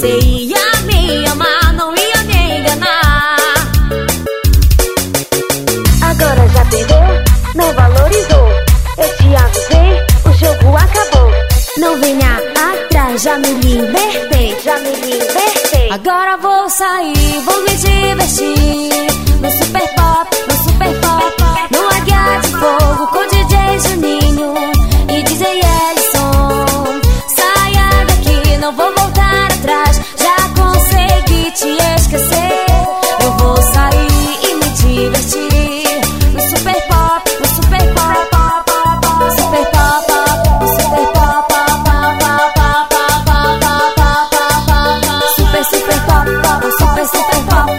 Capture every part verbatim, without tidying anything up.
você ia me amar, não ia me enganar. Agora já perdeu, não valorizou. Eu te avisei, o jogo acabou. Não venha atrás, já me libertei, já me libertei. Agora vou sair, vou me divertir no super pop, no super pop, no Águia de Fogo com D J Juninho e D J Ellison. Saia daqui, não vou voltar atrás, já consegui te esquecer. Eu vou sair e me divertir no super pop, no super pop, super pop, no super pop, super super pop, super super pop,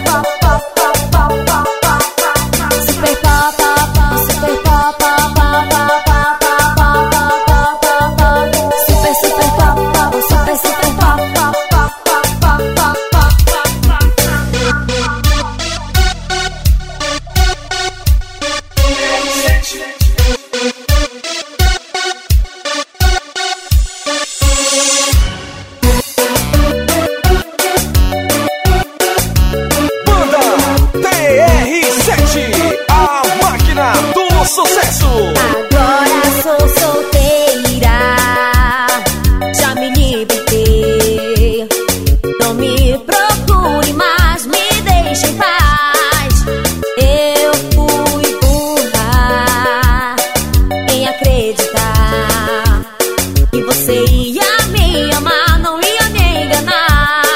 super pop, super pop, super super pop, super super pop. Sucesso! Agora sou solteira, já me libertei. Não me procure mais, me deixe em paz. Eu fui burra em acreditar que você ia me amar, não ia me enganar.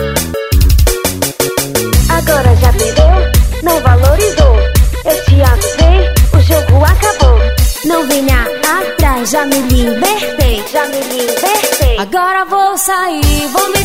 Agora já perdeu, não valorizou. Eu te avisei, o jogo acabou. Não venha atrás, já me libertei, já me libertei. Agora vou sair, vou me